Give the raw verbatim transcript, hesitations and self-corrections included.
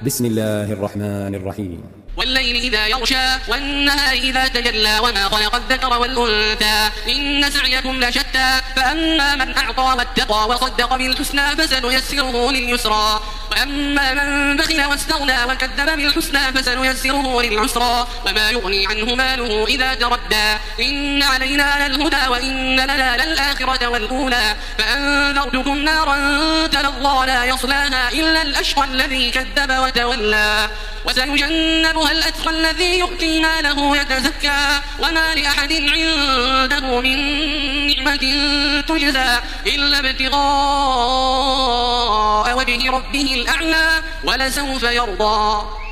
بسم الله الرحمن الرحيم. والليل إذا يغشى والنهار إذا تجلى وما خلق الذكر والأنثى إن سعيكم لشتى فأما من أعطى واتقى وصدق بالحسنى فسنيسره لليسرى وأما من بخل واستغنى وكذب بالحسنى فسنيسره للعسرى وما يغني عنه ماله إذا تردى إن علينا للهدى وإن لنا للآخرة والأولى فأنذرتكم نارا تلظى لا يصلاها إلا الأشقى الذي كذب وتولى وسيجنبها الأتقى الذي يؤتي ماله يتزكى وما لأحد عنده من نعمة تجزى إلا ابتغاء وجه ربه الأعلى ولسوف يرضى.